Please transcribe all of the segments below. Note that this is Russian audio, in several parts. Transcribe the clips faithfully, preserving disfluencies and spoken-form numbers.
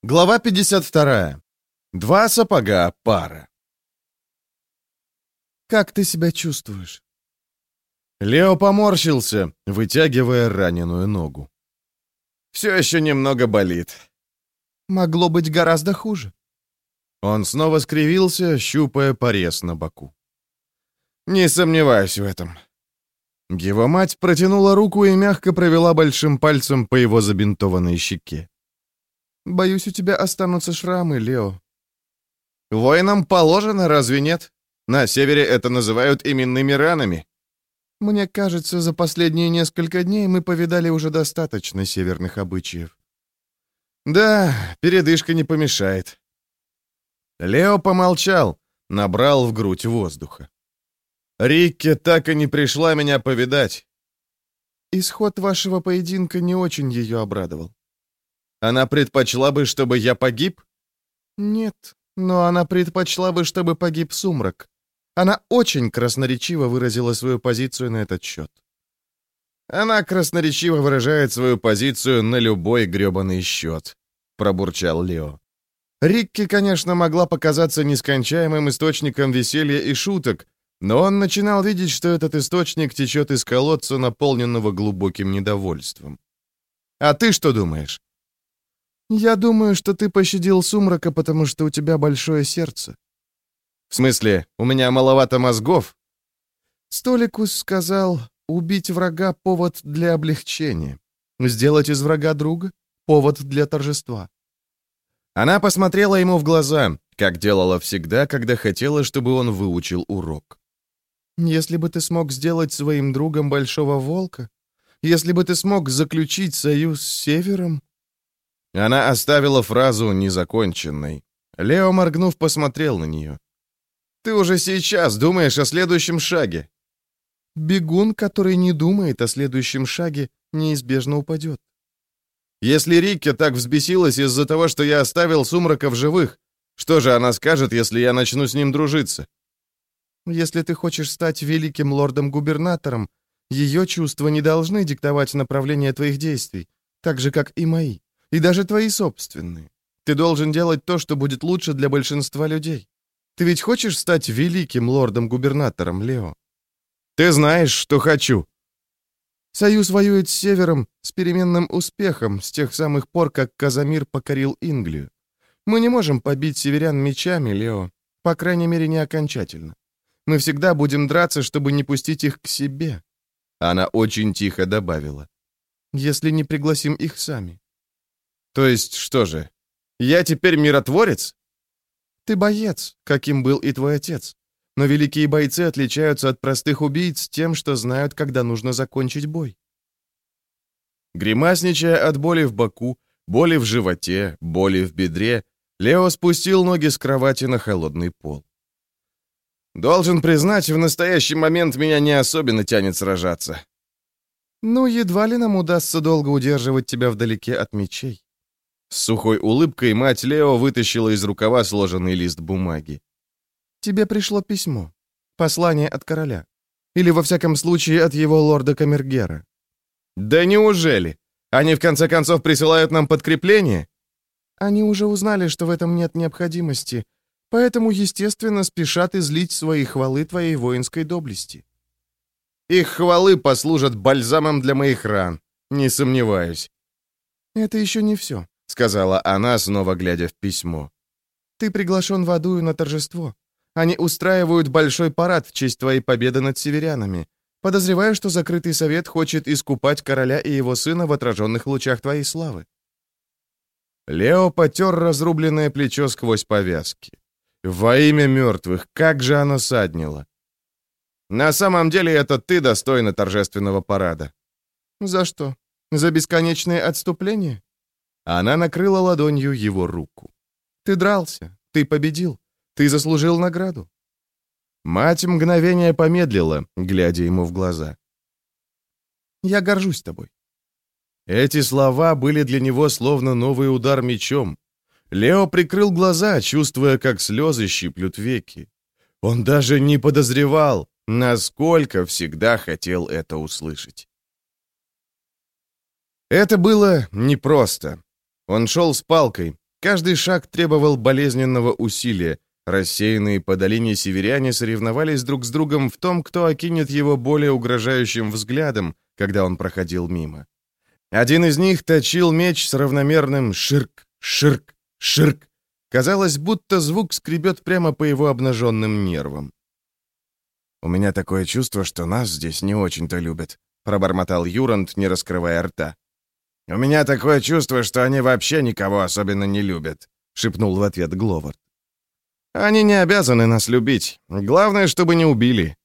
Глава пятьдесят вторая. Два сапога пара. «Как ты себя чувствуешь?» Лео поморщился, вытягивая раненую ногу. «Все еще немного болит». «Могло быть гораздо хуже». Он снова скривился, щупая порез на боку. «Не сомневаюсь в этом». Его мать протянула руку и мягко провела большим пальцем по его забинтованной щеке. «Боюсь, у тебя останутся шрамы, Лео». «Воинам положено, разве нет? На севере это называют именными ранами». «Мне кажется, за последние несколько дней мы повидали уже достаточно северных обычаев». «Да, передышка не помешает». Лео помолчал, набрал в грудь воздуха. «Рикки так и не пришла меня повидать». «Исход вашего поединка не очень ее обрадовал». «Она предпочла бы, чтобы я погиб?» «Нет, но она предпочла бы, чтобы погиб Сумрак. Она очень красноречиво выразила свою позицию на этот счет». «Она красноречиво выражает свою позицию на любой грёбаный счет», — пробурчал Лео. Рикки, конечно, могла показаться нескончаемым источником веселья и шуток, но он начинал видеть, что этот источник течет из колодца, наполненного глубоким недовольством. «А ты что думаешь?» «Я думаю, что ты пощадил Сумрака, потому что у тебя большое сердце». «В смысле, у меня маловато мозгов?» Столикус сказал, убить врага — повод для облегчения. Сделать из врага друга — повод для торжества. Она посмотрела ему в глаза, как делала всегда, когда хотела, чтобы он выучил урок. «Если бы ты смог сделать своим другом Большого Волка, если бы ты смог заключить союз с Севером...» Она оставила фразу незаконченной. Лео, моргнув, посмотрел на нее. «Ты уже сейчас думаешь о следующем шаге». «Бегун, который не думает о следующем шаге, неизбежно упадет». «Если Рикки так взбесилась из-за того, что я оставил Сумрака в живых, что же она скажет, если я начну с ним дружиться?» «Если ты хочешь стать великим лордом-губернатором, ее чувства не должны диктовать направление твоих действий, так же, как и мои, и даже твои собственные. Ты должен делать то, что будет лучше для большинства людей. Ты ведь хочешь стать великим лордом-губернатором, Лео?» «Ты знаешь, что хочу». Союз воюет с Севером с переменным успехом с тех самых пор, как Казамир покорил Инглию. Мы не можем побить северян мечами, Лео, по крайней мере, не окончательно. Мы всегда будем драться, чтобы не пустить их к себе». Она очень тихо добавила. «Если не пригласим их сами». «То есть что же, я теперь миротворец?» «Ты боец, каким был и твой отец. Но великие бойцы отличаются от простых убийц тем, что знают, когда нужно закончить бой». Гримасничая от боли в боку, боли в животе, боли в бедре, Лео спустил ноги с кровати на холодный пол. «Должен признать, в настоящий момент меня не особенно тянет сражаться». «Ну, едва ли нам удастся долго удерживать тебя вдалеке от мечей». С сухой улыбкой мать Лео вытащила из рукава сложенный лист бумаги. «Тебе пришло письмо. Послание от короля. Или, во всяком случае, от его лорда Камергера». «Да неужели? Они, в конце концов, присылают нам подкрепление?» «Они уже узнали, что в этом нет необходимости, поэтому, естественно, спешат излить свои хвалы твоей воинской доблести». «Их хвалы послужат бальзамом для моих ран, не сомневаюсь». «Это еще не все», — сказала она, снова глядя в письмо. «Ты приглашен в Адую на торжество. Они устраивают большой парад в честь твоей победы над северянами. Подозреваю, что закрытый совет хочет искупать короля и его сына в отраженных лучах твоей славы». Лео потер разрубленное плечо сквозь повязки. «Во имя мертвых, как же оно саднило!» «На самом деле это ты достойна торжественного парада». «За что? За бесконечные отступления?» Она накрыла ладонью его руку. «Ты дрался, ты победил, ты заслужил награду». Мать мгновение помедлила, глядя ему в глаза. «Я горжусь тобой». Эти слова были для него словно новый удар мечом. Лео прикрыл глаза, чувствуя, как слезы щиплют веки. Он даже не подозревал, насколько всегда хотел это услышать. Это было непросто. Он шел с палкой, Каждый шаг требовал болезненного усилия. Рассеянные по долине северяне соревновались друг с другом в том, кто окинет его более угрожающим взглядом, когда он проходил мимо. Один из них точил меч с равномерным «ширк, ширк, ширк». Казалось, будто звук скребет прямо по его обнаженным нервам. «У меня такое чувство, что нас здесь не очень-то любят», — пробормотал Юранд, не раскрывая рта. «У меня такое чувство, что они вообще никого особенно не любят», — шепнул в ответ Гловард. «Они не обязаны нас любить. Главное, чтобы не убили».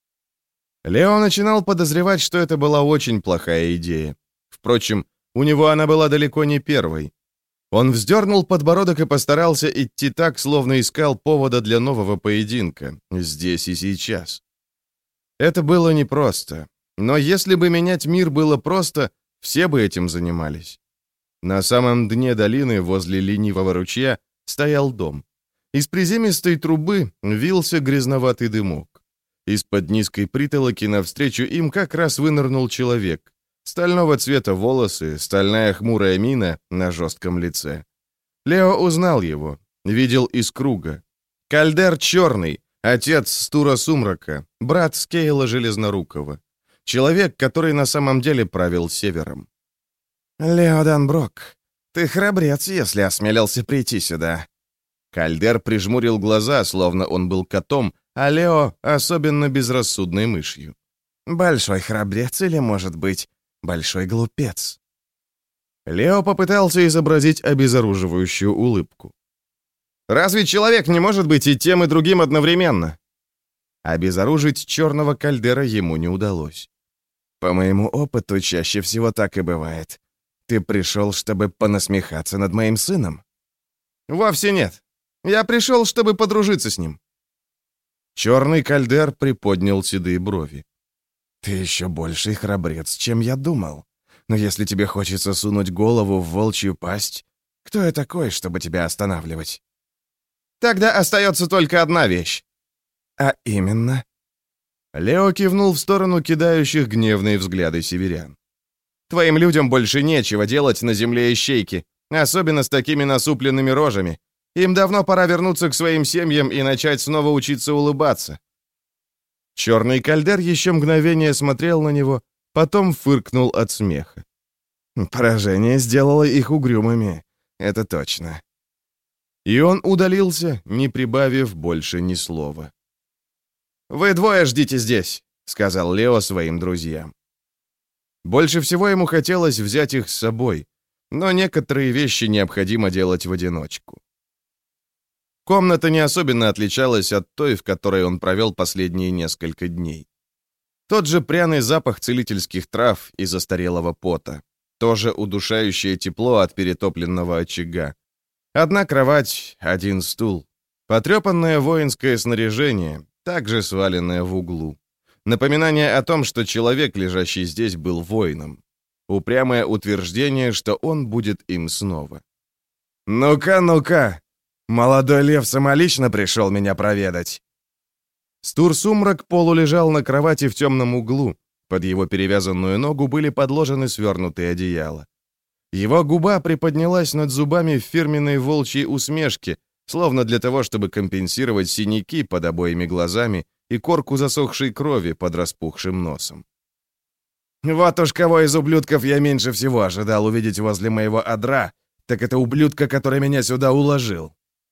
Лео начинал подозревать, что это была очень плохая идея. Впрочем, у него она была далеко не первой. Он вздернул подбородок и постарался идти так, словно искал повода для нового поединка, здесь и сейчас. Это было непросто. Но если бы менять мир было просто, все бы этим занимались. На самом дне долины, возле ленивого ручья, стоял дом. Из приземистой трубы вился грязноватый дымок. Из-под низкой притолоки навстречу им как раз вынырнул человек. Стального цвета волосы, стальная хмурая мина на жестком лице. Лео узнал его, видел из круга. Кальдер Черный, отец Стура Сумрака, брат Скейла Железнорукого. Человек, который на самом деле правил Севером. «Лео Данброк, ты храбрец, если осмелился прийти сюда». Кальдер прижмурил глаза, словно он был котом, а Лео — особенно безрассудной мышью. «Большой храбрец или, может быть, большой глупец?» Лео попытался изобразить обезоруживающую улыбку. «Разве человек не может быть и тем, и другим одновременно?» Обезоружить черного Кальдера ему не удалось. «По моему опыту, чаще всего так и бывает. Ты пришел, чтобы понасмехаться над моим сыном?» «Вовсе нет. Я пришел, чтобы подружиться с ним». Черный Кальдер приподнял седые брови. «Ты еще больший храбрец, чем я думал. Но если тебе хочется сунуть голову в волчью пасть, кто я такой, чтобы тебя останавливать?» «Тогда остается только одна вещь». «А именно?» Лео кивнул в сторону кидающих гневные взгляды северян. «Твоим людям больше нечего делать на земле ищейки, особенно с такими насупленными рожами. Им давно пора вернуться к своим семьям и начать снова учиться улыбаться». Черный Кальдер еще мгновение смотрел на него, потом фыркнул от смеха. «Поражение сделало их угрюмыми, это точно». И он удалился, не прибавив больше ни слова. «Вы двое ждите здесь», — сказал Лео своим друзьям. Больше всего ему хотелось взять их с собой, но некоторые вещи необходимо делать в одиночку. Комната не особенно отличалась от той, в которой он провел последние несколько дней. Тот же пряный запах целительских трав и застарелого пота, то же удушающее тепло от перетопленного очага. Одна кровать, один стул, потрепанное воинское снаряжение, также сваленное в углу. Напоминание о том, что человек, лежащий здесь, был воином. Упрямое утверждение, что он будет им снова. «Ну-ка, ну-ка! Молодой лев самолично пришел меня проведать!» Стур Сумрак полулежал на кровати в темном углу. Под его перевязанную ногу были подложены свернутые одеяла. Его губа приподнялась над зубами в фирменной волчьей усмешке, словно для того, чтобы компенсировать синяки под обоими глазами и корку засохшей крови под распухшим носом. «Вот уж кого из ублюдков я меньше всего ожидал увидеть возле моего одра, так это ублюдка, который меня сюда уложил».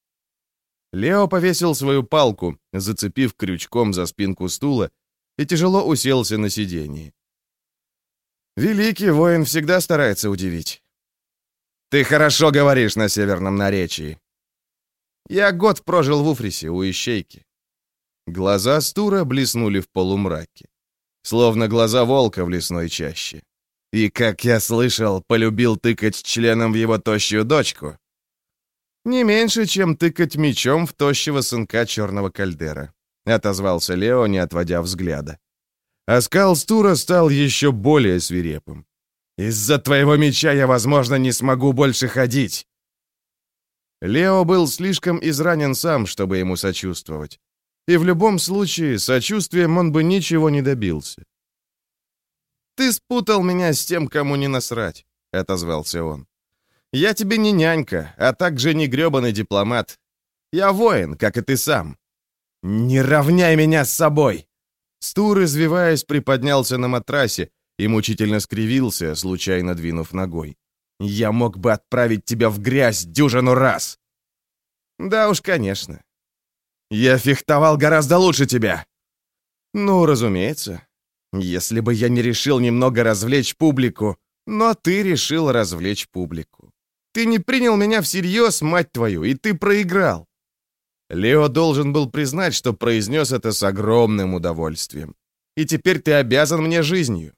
Лео повесил свою палку, зацепив крючком за спинку стула, и тяжело уселся на сиденье. Великий воин всегда старается удивить. «Ты хорошо говоришь на северном наречии». «Я год прожил в Уфрисе, у ищейки». Глаза Стура блеснули в полумраке, словно глаза волка в лесной чаще. «И, как я слышал, полюбил тыкать членом в его тощую дочку». «Не меньше, чем тыкать мечом в тощего сынка черного Кальдера», — отозвался Лео, не отводя взгляда. Оскал Стура стал еще более свирепым. «Из-за твоего меча я, возможно, не смогу больше ходить». Лео был слишком изранен сам, чтобы ему сочувствовать. И в любом случае, сочувствием он бы ничего не добился. «Ты спутал меня с тем, кому не насрать», — отозвался он. Я тебе не нянька, а также не грёбаный дипломат. Я воин, как и ты сам. Не равняй меня с собой!» Стур, извиваясь, приподнялся на матрасе и мучительно скривился, случайно двинув ногой. «Я мог бы отправить тебя в грязь дюжину раз!» «Да уж, конечно. Я фехтовал гораздо лучше тебя!» «Ну, разумеется. Если бы я не решил немного развлечь публику, но ты решил развлечь публику. Ты не принял меня всерьез, мать твою, и ты проиграл!» Лео должен был признать, что произнес это с огромным удовольствием. «И теперь ты обязан мне жизнью».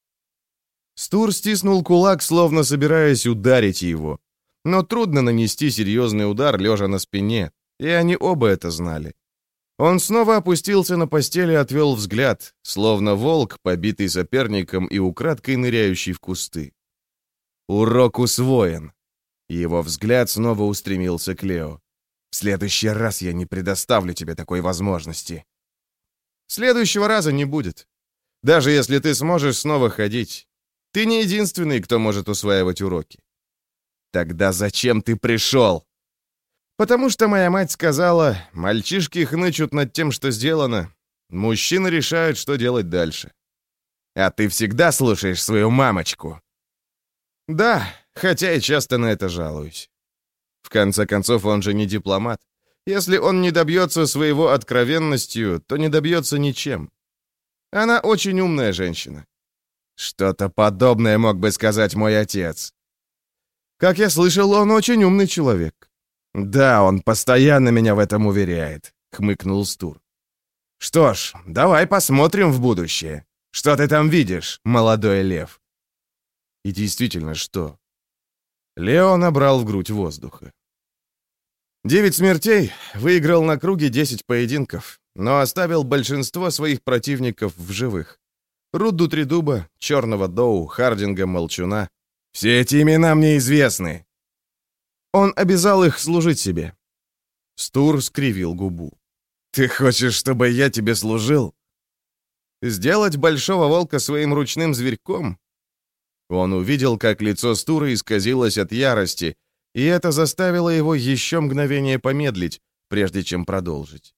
Стур стиснул кулак, словно собираясь ударить его. Но трудно нанести серьезный удар, лежа на спине, и они оба это знали. Он снова опустился на постель и отвел взгляд, словно волк, побитый соперником и украдкой ныряющий в кусты. Урок усвоен. Его взгляд снова устремился к Лео. «В следующий раз я не предоставлю тебе такой возможности». «Следующего раза не будет. Даже если ты сможешь снова ходить. Ты не единственный, кто может усваивать уроки». «Тогда зачем ты пришел?» «Потому что моя мать сказала, мальчишки хнычут над тем, что сделано. Мужчины решают, что делать дальше». «А ты всегда слушаешь свою мамочку?» «Да, хотя и часто на это жалуюсь. В конце концов, он же не дипломат. Если он не добьется своего откровенностью, то не добьется ничем. Она очень умная женщина». «Что-то подобное мог бы сказать мой отец». «Как я слышал, он очень умный человек». «Да, он постоянно меня в этом уверяет», — хмыкнул Стур. «Что ж, давай посмотрим в будущее. Что ты там видишь, молодой лев?» И действительно, что? Лео набрал в грудь воздуха. Девять смертей, выиграл на круге десять поединков, но оставил большинство своих противников в живых. Рудду Тридуба, Черного Доу, Хардинга Молчуна. Все эти имена мне известны. Он обязал их служить себе. Стур скривил губу. «Ты хочешь, чтобы я тебе служил?» «Сделать большого волка своим ручным зверьком?» Он увидел, как лицо Стура исказилось от ярости, и это заставило его еще мгновение помедлить, прежде чем продолжить.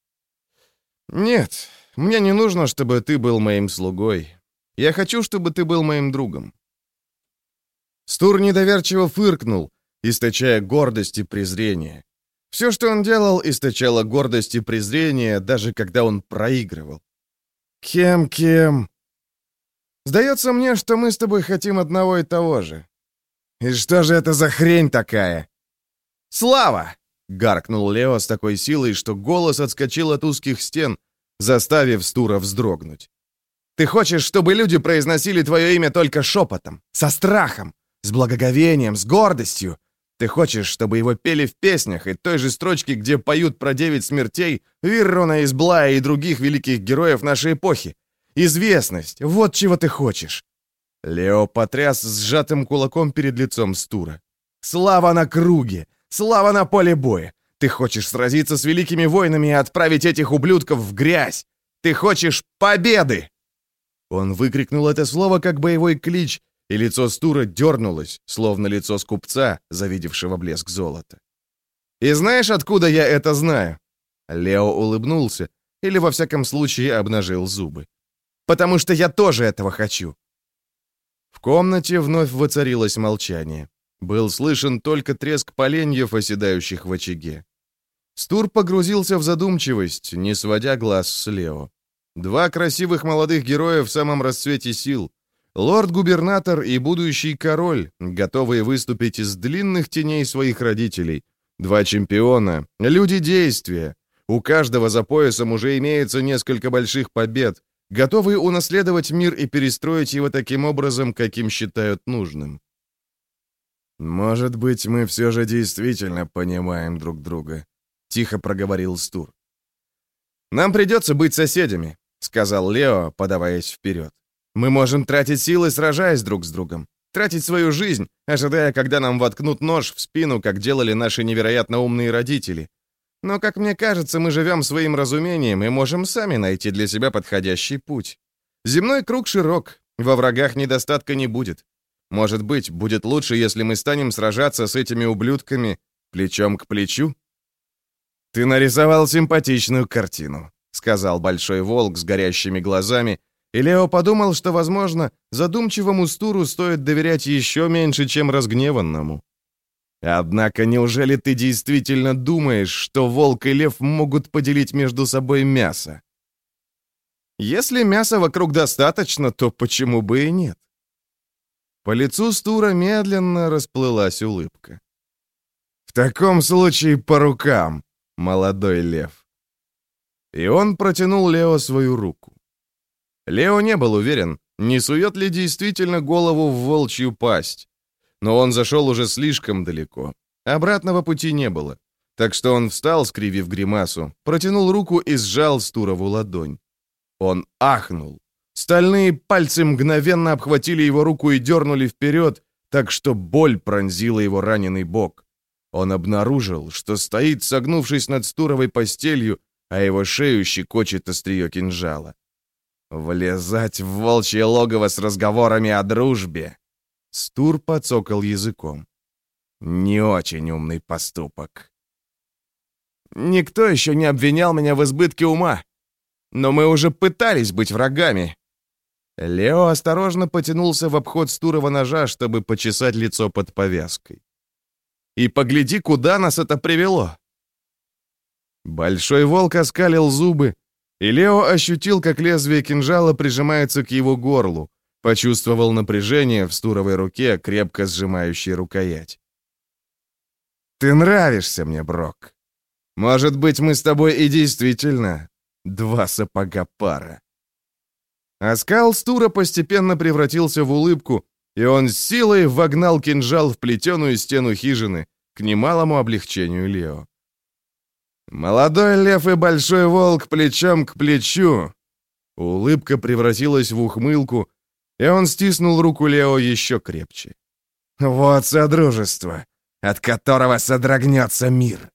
«Нет, мне не нужно, чтобы ты был моим слугой. Я хочу, чтобы ты был моим другом». Стур недоверчиво фыркнул, источая гордость и презрение. Все, что он делал, источало гордость и презрение, даже когда он проигрывал. «Кем-кем?» «Сдается мне, что мы с тобой хотим одного и того же». «И что же это за хрень такая?» «Слава!» — гаркнул Лео с такой силой, что голос отскочил от узких стен, заставив Стура вздрогнуть. «Ты хочешь, чтобы люди произносили твое имя только шепотом, со страхом, с благоговением, с гордостью? Ты хочешь, чтобы его пели в песнях и той же строчке, где поют про девять смертей, Виррона из Блая и других великих героев нашей эпохи? Известность, вот чего ты хочешь!» Лео потряс сжатым кулаком перед лицом Стура. «Слава на круге! Слава на поле боя! Ты хочешь сразиться с великими воинами и отправить этих ублюдков в грязь! Ты хочешь победы!» Он выкрикнул это слово как боевой клич, и лицо Стура дернулось, словно лицо скупца, завидевшего блеск золота. «И знаешь, откуда я это знаю?» Лео улыбнулся, или во всяком случае обнажил зубы. «Потому что я тоже этого хочу!» В комнате вновь воцарилось молчание. Был слышен только треск поленьев, оседающих в очаге. Стур погрузился в задумчивость, не сводя глаз с Лео. Два красивых молодых героя в самом расцвете сил. Лорд-губернатор и будущий король, готовые выступить из длинных теней своих родителей. Два чемпиона, люди действия. У каждого за поясом уже имеется несколько больших побед, готовые унаследовать мир и перестроить его таким образом, каким считают нужным. «Может быть, мы все же действительно понимаем друг друга», — тихо проговорил Стур. «Нам придется быть соседями», — сказал Лео, подаваясь вперед. «Мы можем тратить силы, сражаясь друг с другом, тратить свою жизнь, ожидая, когда нам воткнут нож в спину, как делали наши невероятно умные родители. Но, как мне кажется, мы живем своим разумением и можем сами найти для себя подходящий путь. Земной круг широк, во врагах недостатка не будет. Может быть, будет лучше, если мы станем сражаться с этими ублюдками плечом к плечу?» «Ты нарисовал симпатичную картину», — сказал Большой Волк с горящими глазами, и Лео подумал, что, возможно, задумчивому Стуру стоит доверять еще меньше, чем разгневанному. «Однако, неужели ты действительно думаешь, что волк и лев могут поделить между собой мясо?» «Если мяса вокруг достаточно, то почему бы и нет?» По лицу Стура медленно расплылась улыбка. «В таком случае по рукам, молодой лев». И он протянул Лео свою руку. Лео не был уверен, не сует ли действительно голову в волчью пасть. Но он зашел уже слишком далеко. Обратного пути не было. Так что он встал, скривив гримасу, протянул руку и сжал Стурову ладонь. Он ахнул. Стальные пальцы мгновенно обхватили его руку и дернули вперед, так что боль пронзила его раненый бок. Он обнаружил, что стоит, согнувшись над Стуровой постелью, а его шею щекочет острие кинжала. «Влезать в волчье логово с разговорами о дружбе!» Стур подсокал языком. «Не очень умный поступок». «Никто еще не обвинял меня в избытке ума. Но мы уже пытались быть врагами». Лео осторожно потянулся в обход Стурова ножа, чтобы почесать лицо под повязкой. «И погляди, куда нас это привело!» Большой волк оскалил зубы, и Лео ощутил, как лезвие кинжала прижимается к его горлу, почувствовал напряжение в Стуровой руке, крепко сжимающей рукоять. «Ты нравишься мне, Брок. Может быть, мы с тобой и действительно два сапога пара». Оскал Стура постепенно превратился в улыбку, и он с силой вогнал кинжал в плетеную стену хижины, к немалому облегчению Лео. «Молодой лев и большой волк плечом к плечу!» Улыбка превратилась в ухмылку, и он стиснул руку Лео еще крепче. «Вот содружество, от которого содрогнется мир!»